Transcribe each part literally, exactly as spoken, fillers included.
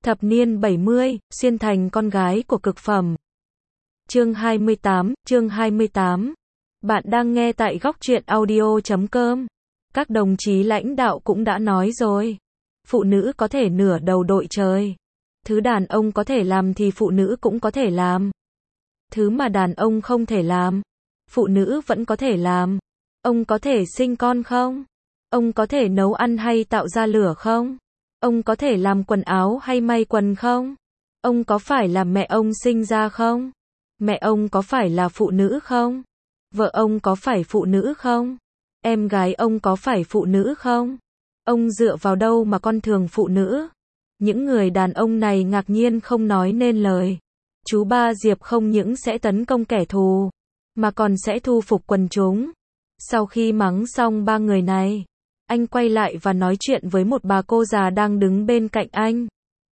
Thập niên bảy mươi, xuyên thành con gái của cực phẩm. Chương hai mươi tám, chương hai mươi tám. Bạn đang nghe tại góc truyện audio chấm com. Các đồng chí lãnh đạo cũng đã nói rồi. Phụ nữ có thể nửa đầu đội trời. Thứ đàn ông có thể làm thì phụ nữ cũng có thể làm. Thứ mà đàn ông không thể làm, phụ nữ vẫn có thể làm. Ông có thể sinh con không? Ông có thể nấu ăn hay tạo ra lửa không? Ông có thể làm quần áo hay may quần không? Ông có phải là mẹ ông sinh ra không? Mẹ ông có phải là phụ nữ không? Vợ ông có phải phụ nữ không? Em gái ông có phải phụ nữ không? Ông dựa vào đâu mà con thường phụ nữ? Những người đàn ông này ngạc nhiên không nói nên lời. Chú Ba Diệp không những sẽ tấn công kẻ thù, mà còn sẽ thu phục quần chúng. Sau khi mắng xong ba người này, anh quay lại và nói chuyện với một bà cô già đang đứng bên cạnh anh.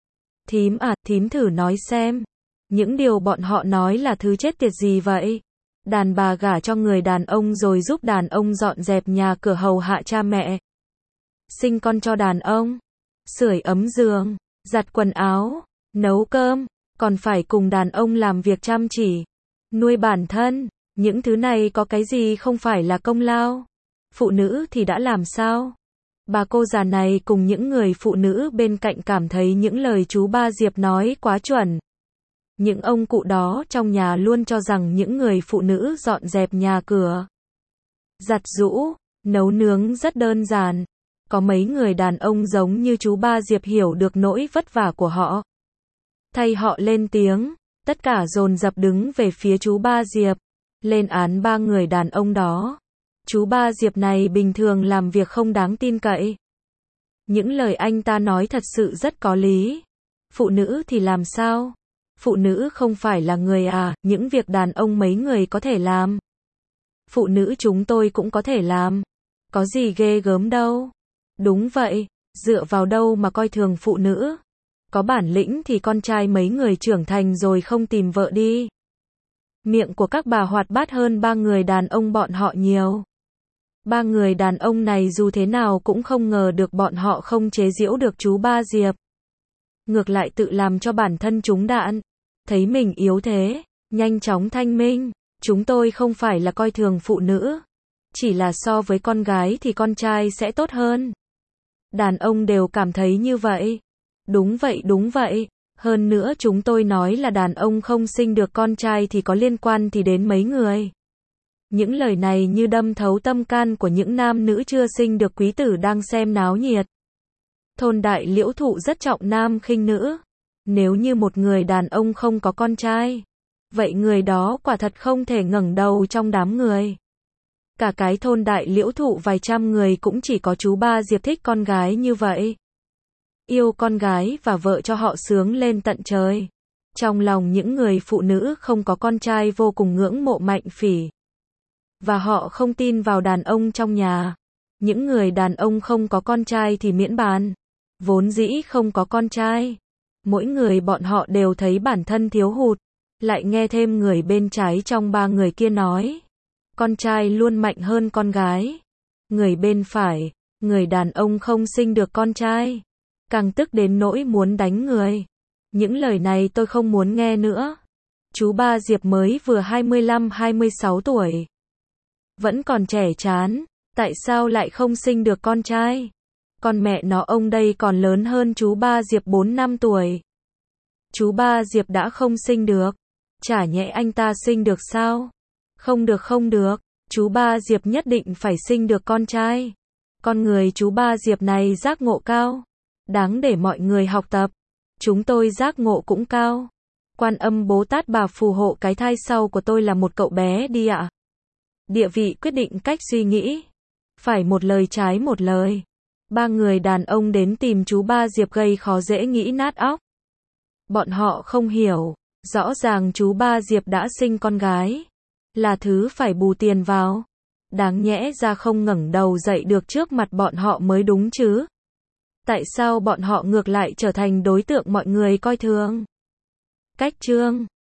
Thím à, thím thử nói xem. Những điều bọn họ nói là thứ chết tiệt gì vậy? Đàn bà gả cho người đàn ông rồi giúp đàn ông dọn dẹp nhà cửa hầu hạ cha mẹ. Sinh con cho đàn ông. Sưởi ấm giường, giặt quần áo, nấu cơm, còn phải cùng đàn ông làm việc chăm chỉ, nuôi bản thân. Những thứ này có cái gì không phải là công lao? Phụ nữ thì đã làm sao? Bà cô già này cùng những người phụ nữ bên cạnh cảm thấy những lời chú Ba Diệp nói quá chuẩn. Những ông cụ đó trong nhà luôn cho rằng những người phụ nữ dọn dẹp nhà cửa, giặt giũ, nấu nướng rất đơn giản. Có mấy người đàn ông giống như chú Ba Diệp hiểu được nỗi vất vả của họ. Thay họ lên tiếng, tất cả dồn dập đứng về phía chú Ba Diệp, lên án ba người đàn ông đó. Chú Ba Diệp này bình thường làm việc không đáng tin cậy. Những lời anh ta nói thật sự rất có lý. Phụ nữ thì làm sao? Phụ nữ không phải là người à, những việc đàn ông mấy người có thể làm. Phụ nữ chúng tôi cũng có thể làm. Có gì ghê gớm đâu. Đúng vậy, dựa vào đâu mà coi thường phụ nữ? Có bản lĩnh thì con trai mấy người trưởng thành rồi không tìm vợ đi. Miệng của các bà hoạt bát hơn ba người đàn ông bọn họ nhiều. Ba người đàn ông này dù thế nào cũng không ngờ được bọn họ không chế giễu được chú Ba Diệp. Ngược lại tự làm cho bản thân chúng đạn. Thấy mình yếu thế, nhanh chóng thanh minh. Chúng tôi không phải là coi thường phụ nữ. Chỉ là so với con gái thì con trai sẽ tốt hơn. Đàn ông đều cảm thấy như vậy. Đúng vậy, đúng vậy. Hơn nữa chúng tôi nói là đàn ông không sinh được con trai thì có liên quan thì đến mấy người. Những lời này như đâm thấu tâm can của những nam nữ chưa sinh được quý tử đang xem náo nhiệt. Thôn Đại Liễu Thụ rất trọng nam khinh nữ. Nếu như một người đàn ông không có con trai, vậy người đó quả thật không thể ngẩng đầu trong đám người. Cả cái thôn Đại Liễu Thụ vài trăm người cũng chỉ có chú Ba Diệp thích con gái như vậy. Yêu con gái và vợ cho họ sướng lên tận trời. Trong lòng những người phụ nữ không có con trai vô cùng ngưỡng mộ Mạnh Phỉ. Và họ không tin vào đàn ông trong nhà. Những người đàn ông không có con trai thì miễn bàn. Vốn dĩ không có con trai. Mỗi người bọn họ đều thấy bản thân thiếu hụt. Lại nghe thêm người bên trái trong ba người kia nói. Con trai luôn mạnh hơn con gái. Người bên phải, người đàn ông không sinh được con trai. Càng tức đến nỗi muốn đánh người. Những lời này tôi không muốn nghe nữa. Chú Ba Diệp mới vừa hai mươi lăm hai mươi sáu tuổi. Vẫn còn trẻ chán. Tại sao lại không sinh được con trai? Con mẹ nó ông đây còn lớn hơn chú Ba Diệp bốn năm tuổi. Chú Ba Diệp đã không sinh được. Chả nhẽ anh ta sinh được sao? Không được không được. Chú Ba Diệp nhất định phải sinh được con trai. Con người chú Ba Diệp này giác ngộ cao. Đáng để mọi người học tập. Chúng tôi giác ngộ cũng cao. Quan Âm Bồ Tát bà phù hộ cái thai sau của tôi là một cậu bé đi ạ. Địa vị quyết định cách suy nghĩ. Phải một lời trái một lời. Ba người đàn ông đến tìm chú Ba Diệp gây khó dễ nghĩ nát óc. Bọn họ không hiểu. Rõ ràng chú Ba Diệp đã sinh con gái. Là thứ phải bù tiền vào. Đáng nhẽ ra không ngẩng đầu dậy được trước mặt bọn họ mới đúng chứ. Tại sao bọn họ ngược lại trở thành đối tượng mọi người coi thường? Cách chương